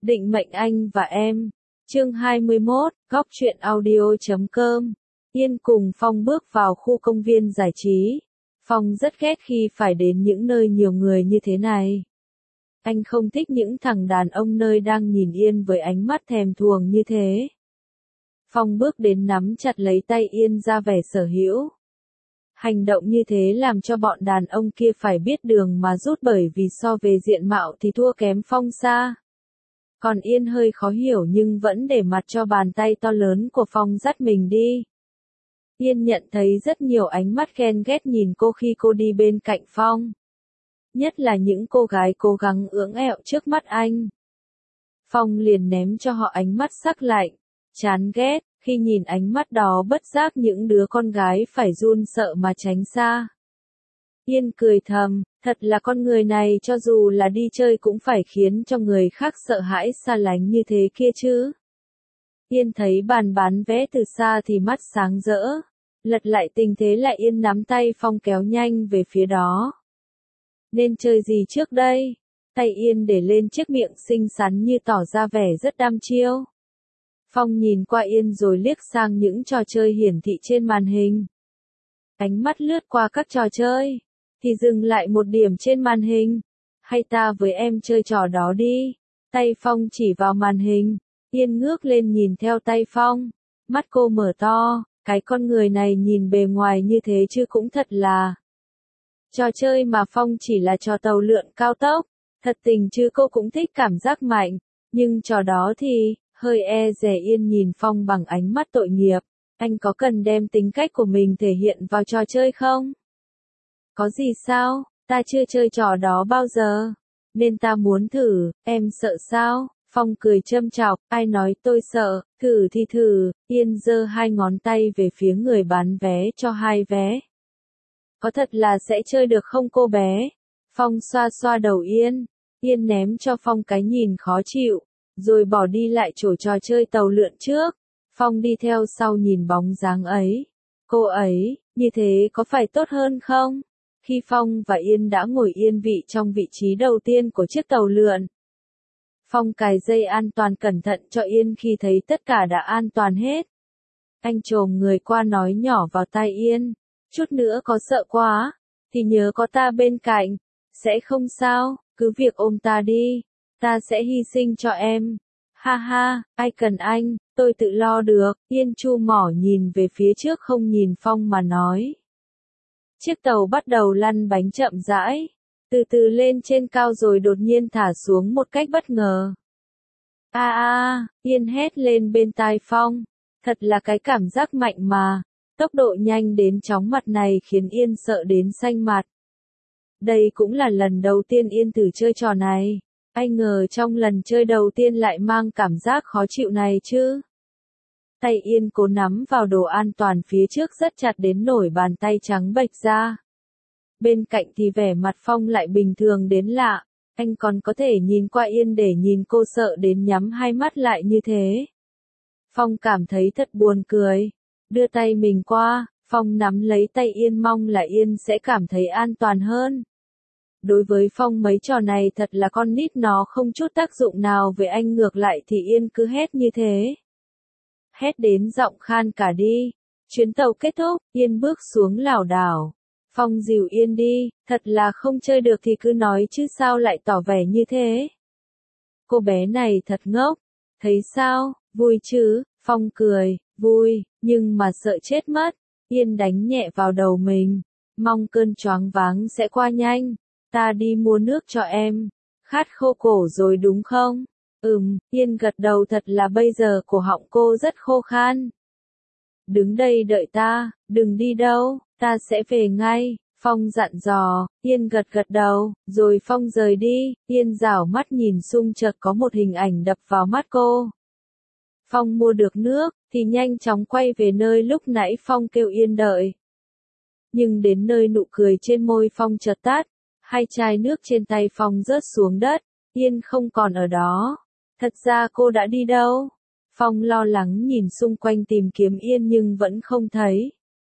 Định mệnh anh và em. Chương 21, góc truyện audio.com. Yên cùng Phong bước vào khu công viên giải trí. Phong rất ghét khi phải đến những nơi nhiều người như thế này. Anh không thích những thằng đàn ông nơi đang nhìn Yên với ánh mắt thèm thuồng như thế. Phong bước đến nắm chặt lấy tay Yên ra vẻ sở hữu. Hành động như thế làm cho bọn đàn ông kia phải biết đường mà rút, bởi vì so về diện mạo thì thua kém Phong xa. Còn Yên hơi khó hiểu nhưng vẫn để mặt cho bàn tay to lớn của Phong dắt mình đi. Yên nhận thấy rất nhiều ánh mắt ghen ghét nhìn cô khi cô đi bên cạnh Phong. Nhất là những cô gái cố gắng ưỡng ẹo trước mắt anh. Phong liền ném cho họ ánh mắt sắc lạnh, chán ghét, khi nhìn ánh mắt đó bất giác những đứa con gái phải run sợ mà tránh xa. Yên cười thầm, thật là con người này cho dù là đi chơi cũng phải khiến cho người khác sợ hãi xa lánh như thế kia chứ. Yên thấy bàn bán vé từ xa thì mắt sáng rỡ. Lật lại tình thế lại Yên nắm tay Phong kéo nhanh về phía đó. Nên chơi gì trước đây? Tay Yên để lên chiếc miệng xinh xắn như tỏ ra vẻ rất đăm chiêu. Phong nhìn qua Yên rồi liếc sang những trò chơi hiển thị trên màn hình. Ánh mắt lướt qua các trò chơi, thì dừng lại một điểm trên màn hình. Hay ta với em chơi trò đó đi. Tay Phong chỉ vào màn hình. Yên ngước lên nhìn theo tay Phong. Mắt cô mở to. Cái con người này nhìn bề ngoài như thế chứ cũng thật là. Trò chơi mà Phong chỉ là trò tàu lượn cao tốc. Thật tình chứ cô cũng thích cảm giác mạnh. Nhưng trò đó thì, hơi e dè. Yên nhìn Phong bằng ánh mắt tội nghiệp. Anh có cần đem tính cách của mình thể hiện vào trò chơi không? Có gì sao, ta chưa chơi trò đó bao giờ. Nên ta muốn thử, em sợ sao? Phong cười châm chọc, ai nói tôi sợ, thử thì thử. Yên giơ hai ngón tay về phía người bán vé cho hai vé. Có thật là sẽ chơi được không cô bé? Phong xoa xoa đầu Yên. Yên ném cho Phong cái nhìn khó chịu, rồi bỏ đi lại chỗ trò chơi tàu lượn trước. Phong đi theo sau nhìn bóng dáng ấy. Cô ấy, như thế có phải tốt hơn không? Khi Phong và Yên đã ngồi yên vị trong vị trí đầu tiên của chiếc tàu lượn. Phong cài dây an toàn cẩn thận cho Yên khi thấy tất cả đã an toàn hết. Anh chồm người qua nói nhỏ vào tai Yên. Chút nữa có sợ quá, thì nhớ có ta bên cạnh. Sẽ không sao, cứ việc ôm ta đi. Ta sẽ hy sinh cho em. Ha ha, ai cần anh, tôi tự lo được. Yên chu mỏ nhìn về phía trước không nhìn Phong mà nói. Chiếc tàu bắt đầu lăn bánh chậm rãi. Từ từ lên trên cao rồi đột nhiên thả xuống một cách bất ngờ. Yên hét lên bên tai Phong. Thật là cái cảm giác mạnh mà. Tốc độ nhanh đến chóng mặt này khiến Yên sợ đến xanh mặt. Đây cũng là lần đầu tiên Yên thử chơi trò này. Ai ngờ trong lần chơi đầu tiên lại mang cảm giác khó chịu này chứ. Tay Yên cố nắm vào đồ an toàn phía trước rất chặt đến nổi bàn tay trắng bệch ra. Bên cạnh thì vẻ mặt Phong lại bình thường đến lạ. Anh còn có thể nhìn qua Yên để nhìn cô sợ đến nhắm hai mắt lại như thế. Phong cảm thấy thật buồn cười. Đưa tay mình qua, Phong nắm lấy tay Yên mong là Yên sẽ cảm thấy an toàn hơn. Đối với Phong mấy trò này thật là con nít nó không chút tác dụng nào với anh, ngược lại thì Yên cứ hét như thế. Hét đến giọng khan cả đi. Chuyến tàu kết thúc, Yên bước xuống lảo đảo. Phong dìu Yên đi, thật là không chơi được thì cứ nói chứ sao lại tỏ vẻ như thế. Cô bé này thật ngốc. Thấy sao, vui chứ? Phong cười, vui, nhưng mà sợ chết mất. Yên đánh nhẹ vào đầu mình. Mong cơn choáng váng sẽ qua nhanh. Ta đi mua nước cho em. Khát khô cổ rồi đúng không? Yên gật đầu, thật là bây giờ cổ họng cô rất khô khan. Đứng đây đợi ta, đừng đi đâu, ta sẽ về ngay. Phong dặn dò. Yên gật đầu, rồi Phong rời đi. Yên rảo mắt nhìn xung, chợt có một hình ảnh đập vào mắt cô. Phong mua được nước, thì nhanh chóng quay về nơi lúc nãy Phong kêu Yên đợi. Nhưng đến nơi nụ cười trên môi Phong chợt tắt. Hai chai nước trên tay Phong rớt xuống đất. Yên không còn ở đó. Thật ra cô đã đi đâu? Phong lo lắng nhìn xung quanh tìm kiếm Yên nhưng vẫn không thấy.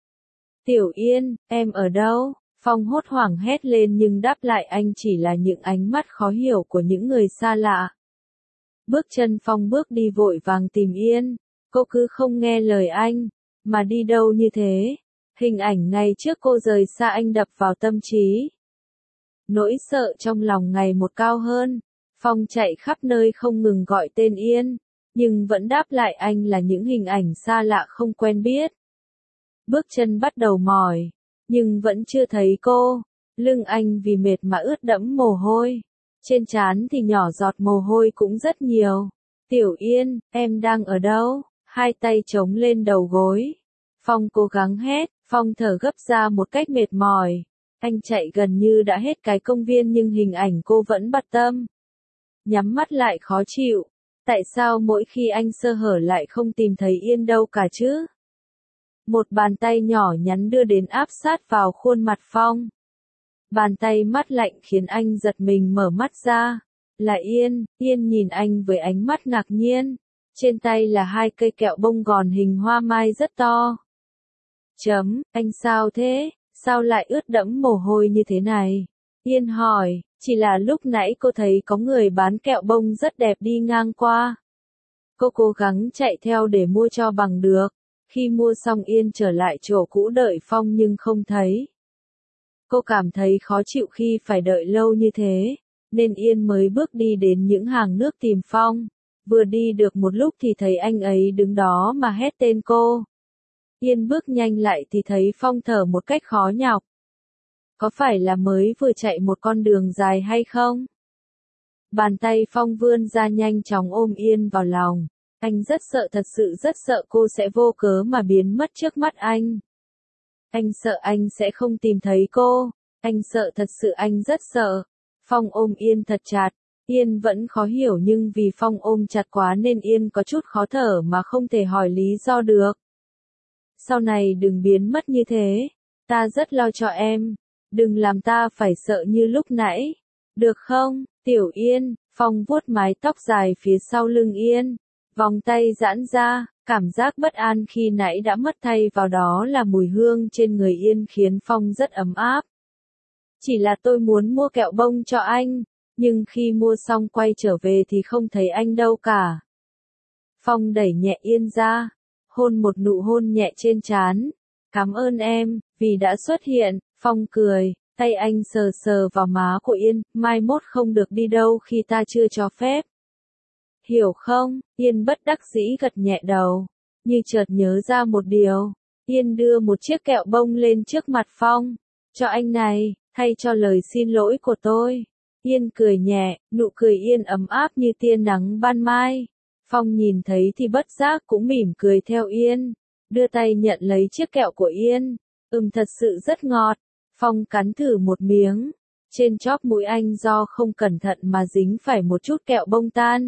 Tiểu Yên, em ở đâu? Phong hốt hoảng hét lên nhưng đáp lại anh chỉ là những ánh mắt khó hiểu của những người xa lạ. Bước chân Phong bước đi vội vàng tìm Yên. Cô cứ không nghe lời anh, mà đi đâu như thế. Hình ảnh ngày trước cô rời xa anh đập vào tâm trí. Nỗi sợ trong lòng ngày một cao hơn. Phong chạy khắp nơi không ngừng gọi tên Yên, nhưng vẫn đáp lại anh là những hình ảnh xa lạ không quen biết. Bước chân bắt đầu mỏi, nhưng vẫn chưa thấy cô. Lưng anh vì mệt mà ướt đẫm mồ hôi. Trên trán thì nhỏ giọt mồ hôi cũng rất nhiều. Tiểu Yên, em đang ở đâu? Hai tay chống lên đầu gối. Phong cố gắng hét, Phong thở gấp ra một cách mệt mỏi. Anh chạy gần như đã hết cái công viên nhưng hình ảnh cô vẫn bặt tâm. Nhắm mắt lại khó chịu. Tại sao mỗi khi anh sơ hở lại không tìm thấy Yên đâu cả chứ? Một bàn tay nhỏ nhắn đưa đến áp sát vào khuôn mặt Phong. Bàn tay mát lạnh khiến anh giật mình mở mắt ra. Là Yên. Yên nhìn anh với ánh mắt ngạc nhiên. Trên tay là hai cây kẹo bông gòn hình hoa mai rất to. Anh sao thế? Sao lại ướt đẫm mồ hôi như thế này? Yên hỏi, chỉ là lúc nãy cô thấy có người bán kẹo bông rất đẹp đi ngang qua. Cô cố gắng chạy theo để mua cho bằng được. Khi mua xong Yên trở lại chỗ cũ đợi Phong nhưng không thấy. Cô cảm thấy khó chịu khi phải đợi lâu như thế, nên Yên mới bước đi đến những hàng nước tìm Phong. Vừa đi được một lúc thì thấy anh ấy đứng đó mà hét tên cô. Yên bước nhanh lại thì thấy Phong thở một cách khó nhọc. Có phải là mới vừa chạy một con đường dài hay không? Bàn tay Phong vươn ra nhanh chóng ôm Yên vào lòng. Anh rất sợ, thật sự rất sợ cô sẽ vô cớ mà biến mất trước mắt anh. Anh sợ anh sẽ không tìm thấy cô. Anh sợ, thật sự anh rất sợ. Phong ôm Yên thật chặt. Yên vẫn khó hiểu nhưng vì Phong ôm chặt quá nên Yên có chút khó thở mà không thể hỏi lý do được. Sau này đừng biến mất như thế. Ta rất lo cho em. Đừng làm ta phải sợ như lúc nãy. Được không, Tiểu Yên? Phong vuốt mái tóc dài phía sau lưng Yên. Vòng tay giãn ra, cảm giác bất an khi nãy đã mất thay vào đó là mùi hương trên người Yên khiến Phong rất ấm áp. Chỉ là tôi muốn mua kẹo bông cho anh, nhưng khi mua xong quay trở về thì không thấy anh đâu cả. Phong đẩy nhẹ Yên ra, hôn một nụ hôn nhẹ trên trán. Cảm ơn em, vì đã xuất hiện. Phong cười, tay anh sờ sờ vào má của Yên, mai mốt không được đi đâu khi ta chưa cho phép. Hiểu không? Yên bất đắc dĩ gật nhẹ đầu, như chợt nhớ ra một điều. Yên đưa một chiếc kẹo bông lên trước mặt Phong. Cho anh này, thay cho lời xin lỗi của tôi. Yên cười nhẹ, nụ cười Yên ấm áp như tia nắng ban mai. Phong nhìn thấy thì bất giác cũng mỉm cười theo Yên, đưa tay nhận lấy chiếc kẹo của Yên. Thật sự rất ngọt. Phong cắn thử một miếng. Trên chóp mũi anh do không cẩn thận mà dính phải một chút kẹo bông tan.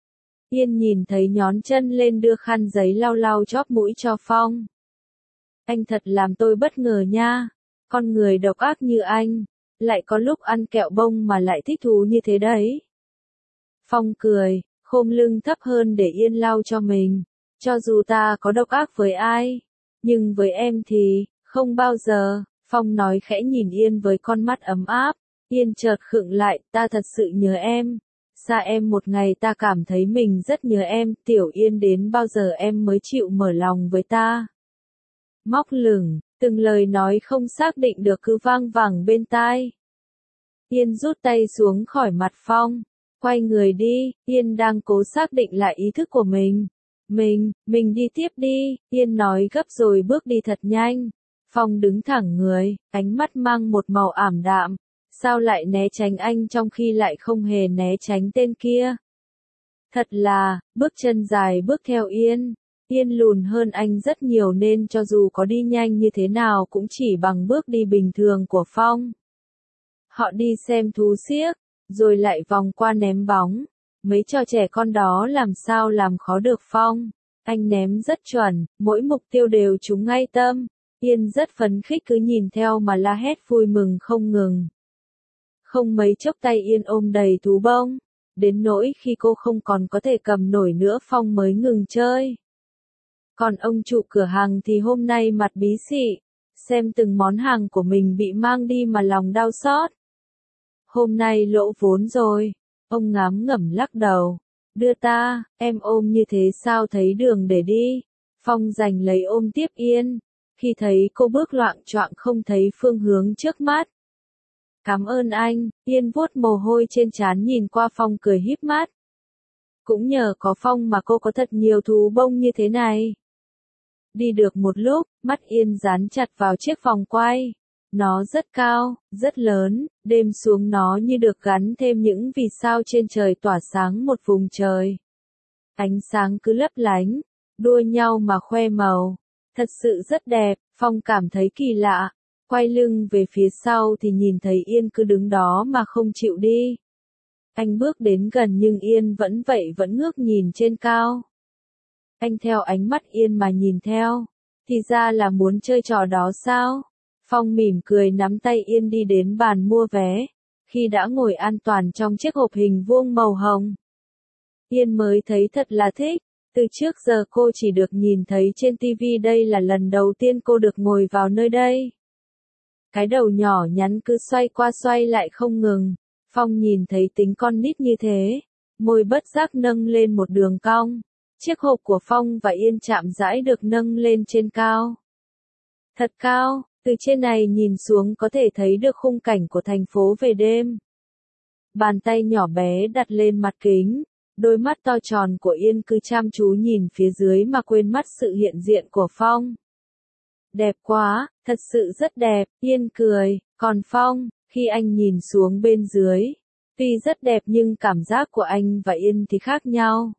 Yên nhìn thấy nhón chân lên đưa khăn giấy lau lau chóp mũi cho Phong. Anh thật làm tôi bất ngờ nha. Con người độc ác như anh, lại có lúc ăn kẹo bông mà lại thích thú như thế đấy. Phong cười, khom lưng thấp hơn để Yên lau cho mình. Cho dù ta có độc ác với ai, nhưng với em thì, không bao giờ. Phong nói khẽ nhìn Yên với con mắt ấm áp. Yên chợt khựng lại, ta thật sự nhớ em. Xa em một ngày ta cảm thấy mình rất nhớ em. Tiểu Yên, đến bao giờ em mới chịu mở lòng với ta? Móc lửng, từng lời nói không xác định được cứ vang vẳng bên tai. Yên rút tay xuống khỏi mặt Phong, quay người đi. Yên đang cố xác định lại ý thức của mình. Mình đi tiếp đi, Yên nói gấp rồi bước đi thật nhanh. Phong đứng thẳng người, ánh mắt mang một màu ảm đạm. Sao lại né tránh anh trong khi lại không hề né tránh tên kia? Thật là, bước chân dài bước theo Yên. Yên lùn hơn anh rất nhiều nên cho dù có đi nhanh như thế nào cũng chỉ bằng bước đi bình thường của Phong. Họ đi xem thú xiếc, rồi lại vòng qua ném bóng. Mấy trò trẻ con đó làm sao làm khó được Phong. Anh ném rất chuẩn, mỗi mục tiêu đều trúng ngay tâm. Yên rất phấn khích cứ nhìn theo mà la hét vui mừng không ngừng. Không mấy chốc tay Yên ôm đầy thú bông, đến nỗi khi cô không còn có thể cầm nổi nữa Phong mới ngừng chơi. Còn ông chủ cửa hàng thì hôm nay mặt bí xị, xem từng món hàng của mình bị mang đi mà lòng đau xót. Hôm nay lỗ vốn rồi, ông ngán ngẩm lắc đầu. Đưa ta, em ôm như thế sao thấy đường để đi. Phong giành lấy ôm tiếp Yên. Khi thấy cô bước loạng choạng không thấy phương hướng trước mắt. Cảm ơn anh, Yên vuốt mồ hôi trên trán nhìn qua Phong cười híp mắt. Cũng nhờ có Phong mà cô có thật nhiều thú bông như thế này. Đi được một lúc, mắt Yên dán chặt vào chiếc vòng quay. Nó rất cao, rất lớn, đêm xuống nó như được gắn thêm những vì sao trên trời tỏa sáng một vùng trời. Ánh sáng cứ lấp lánh, đua nhau mà khoe màu. Thật sự rất đẹp, Phong cảm thấy kỳ lạ. Quay lưng về phía sau thì nhìn thấy Yên cứ đứng đó mà không chịu đi. Anh bước đến gần nhưng Yên vẫn vậy vẫn ngước nhìn trên cao. Anh theo ánh mắt Yên mà nhìn theo. Thì ra là muốn chơi trò đó sao? Phong mỉm cười nắm tay Yên đi đến bàn mua vé. Khi đã ngồi an toàn trong chiếc hộp hình vuông màu hồng. Yên mới thấy thật là thích. Từ trước giờ cô chỉ được nhìn thấy trên TV, đây là lần đầu tiên cô được ngồi vào nơi đây. Cái đầu nhỏ nhắn cứ xoay qua xoay lại không ngừng. Phong nhìn thấy tính con nít như thế. Môi bất giác nâng lên một đường cong. Chiếc hộp của Phong và Yên chạm rãi được nâng lên trên cao. Thật cao, từ trên này nhìn xuống có thể thấy được khung cảnh của thành phố về đêm. Bàn tay nhỏ bé đặt lên mặt kính. Đôi mắt to tròn của Yên cứ chăm chú nhìn phía dưới mà quên mất sự hiện diện của Phong. Đẹp quá, thật sự rất đẹp, Yên cười, còn Phong, khi anh nhìn xuống bên dưới, tuy rất đẹp nhưng cảm giác của anh và Yên thì khác nhau.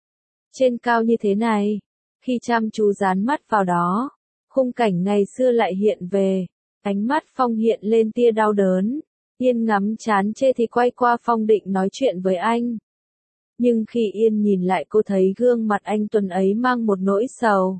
Trên cao như thế này, khi chăm chú dán mắt vào đó, khung cảnh ngày xưa lại hiện về, ánh mắt Phong hiện lên tia đau đớn, Yên ngắm chán chê thì quay qua Phong định nói chuyện với anh. Nhưng khi Yên nhìn lại cô thấy gương mặt anh tuấn ấy mang một nỗi sầu.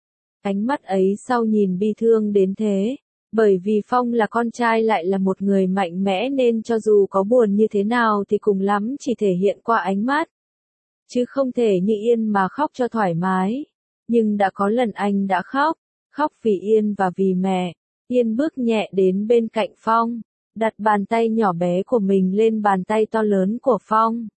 Ánh mắt ấy sau nhìn bi thương đến thế, bởi vì Phong là con trai lại là một người mạnh mẽ nên cho dù có buồn như thế nào thì cùng lắm chỉ thể hiện qua ánh mắt. Chứ không thể như Yên mà khóc cho thoải mái. Nhưng đã có lần anh đã khóc, khóc vì Yên và vì mẹ. Yên bước nhẹ đến bên cạnh Phong, đặt bàn tay nhỏ bé của mình lên bàn tay to lớn của Phong.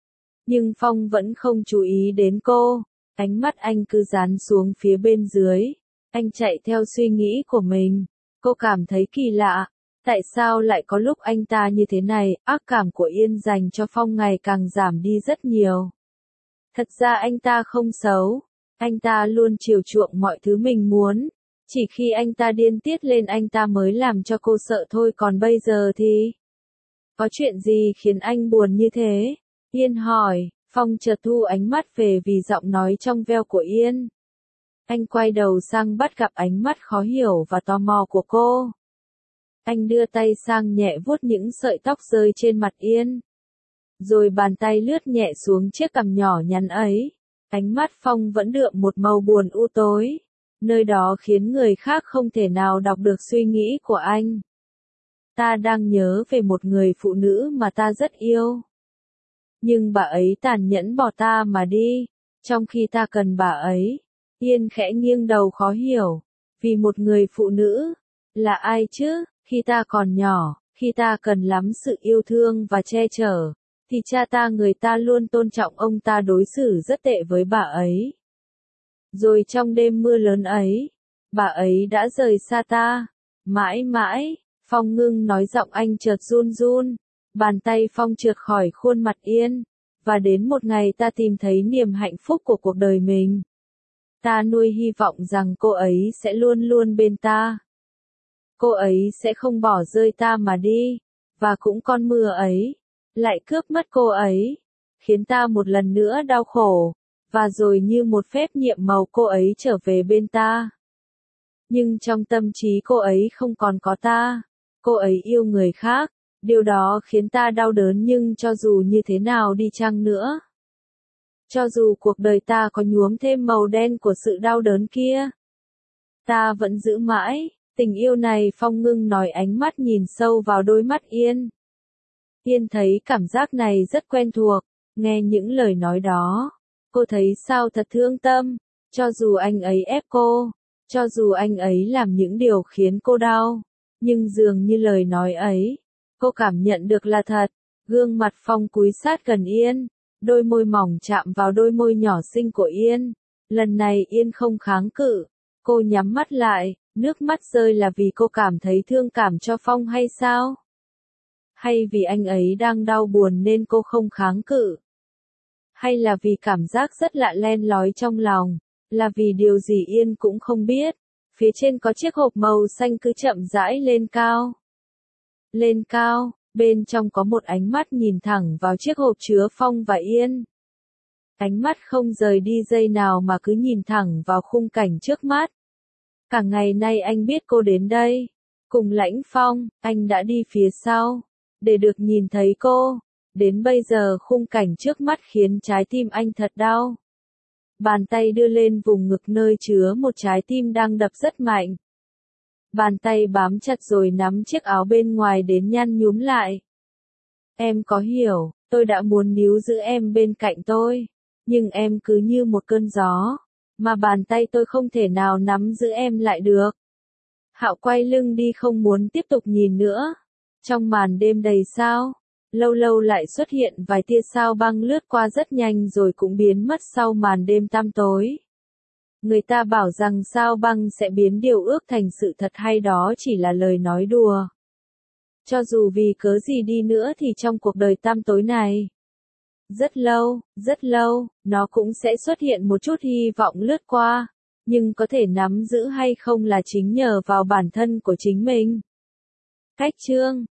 Nhưng Phong vẫn không chú ý đến cô, ánh mắt anh cứ dán xuống phía bên dưới. Anh chạy theo suy nghĩ của mình, cô cảm thấy kỳ lạ, tại sao lại có lúc anh ta như thế này, ác cảm của Yên dành cho Phong ngày càng giảm đi rất nhiều. Thật ra anh ta không xấu, anh ta luôn chiều chuộng mọi thứ mình muốn, chỉ khi anh ta điên tiết lên anh ta mới làm cho cô sợ thôi, còn bây giờ thì... Có chuyện gì khiến anh buồn như thế? Yên hỏi, Phong chợt thu ánh mắt về vì giọng nói trong veo của Yên. Anh quay đầu sang bắt gặp ánh mắt khó hiểu và tò mò của cô. Anh đưa tay sang nhẹ vuốt những sợi tóc rơi trên mặt Yên. Rồi bàn tay lướt nhẹ xuống chiếc cằm nhỏ nhắn ấy. Ánh mắt Phong vẫn đượm một màu buồn u tối. Nơi đó khiến người khác không thể nào đọc được suy nghĩ của anh. Ta đang nhớ về một người phụ nữ mà ta rất yêu. Nhưng bà ấy tàn nhẫn bỏ ta mà đi, trong khi ta cần bà ấy. Yên khẽ nghiêng đầu khó hiểu. Vì một người phụ nữ, là ai chứ, khi ta còn nhỏ, khi ta cần lắm sự yêu thương và che chở, thì cha ta người ta luôn tôn trọng ông ta đối xử rất tệ với bà ấy. Rồi trong đêm mưa lớn ấy, bà ấy đã rời xa ta, mãi mãi. Phong ngưng nói, giọng anh chợt run run, bàn tay Phong trượt khỏi khuôn mặt Yên, và đến một ngày ta tìm thấy niềm hạnh phúc của cuộc đời mình. Ta nuôi hy vọng rằng cô ấy sẽ luôn luôn bên ta. Cô ấy sẽ không bỏ rơi ta mà đi, và cũng con mưa ấy, lại cướp mất cô ấy, khiến ta một lần nữa đau khổ, và rồi như một phép nhiệm màu cô ấy trở về bên ta. Nhưng trong tâm trí cô ấy không còn có ta. Cô ấy yêu người khác, điều đó khiến ta đau đớn, nhưng cho dù như thế nào đi chăng nữa, cho dù cuộc đời ta có nhuốm thêm màu đen của sự đau đớn kia, ta vẫn giữ mãi tình yêu này. Phong ngưng nói, ánh mắt nhìn sâu vào đôi mắt Yên. Yên thấy cảm giác này rất quen thuộc, nghe những lời nói đó, cô thấy sao thật thương tâm, cho dù anh ấy ép cô, cho dù anh ấy làm những điều khiến cô đau. Nhưng dường như lời nói ấy, cô cảm nhận được là thật. Gương mặt Phong cúi sát gần Yên, Đôi môi mỏng chạm vào đôi môi nhỏ xinh của Yên. Lần này Yên không kháng cự. Cô nhắm mắt lại, nước mắt rơi là vì cô cảm thấy thương cảm cho Phong hay sao? Hay vì anh ấy đang đau buồn nên cô không kháng cự? Hay là vì cảm giác rất lạ len lói trong lòng? Là vì điều gì Yên cũng không biết. Phía trên có chiếc hộp màu xanh cứ chậm rãi lên cao. Lên cao, bên trong có một ánh mắt nhìn thẳng vào chiếc hộp chứa Phong và Yên. Ánh mắt không rời đi giây nào mà cứ nhìn thẳng vào khung cảnh trước mắt. Cả ngày nay anh biết cô đến đây. Cùng Lãnh Phong, anh đã đi phía sau. Để được nhìn thấy cô. Đến bây giờ khung cảnh trước mắt khiến trái tim anh thật đau. Bàn tay đưa lên vùng ngực nơi chứa một trái tim đang đập rất mạnh. Bàn tay bám chặt rồi nắm chiếc áo bên ngoài đến nhăn nhúm lại. Em có hiểu, tôi đã muốn níu giữ em bên cạnh tôi. Nhưng em cứ như một cơn gió. Mà bàn tay tôi không thể nào nắm giữ em lại được. Hạo quay lưng đi không muốn tiếp tục nhìn nữa. Trong màn đêm đầy sao, lâu lâu lại xuất hiện vài tia sao băng lướt qua rất nhanh rồi cũng biến mất sau màn đêm tăm tối. Người ta bảo rằng sao băng sẽ biến điều ước thành sự thật hay đó chỉ là lời nói đùa. Cho dù vì cớ gì đi nữa thì trong cuộc đời tăm tối này, rất lâu, nó cũng sẽ xuất hiện một chút hy vọng lướt qua. Nhưng có thể nắm giữ hay không là chính nhờ vào bản thân của chính mình. Cách chương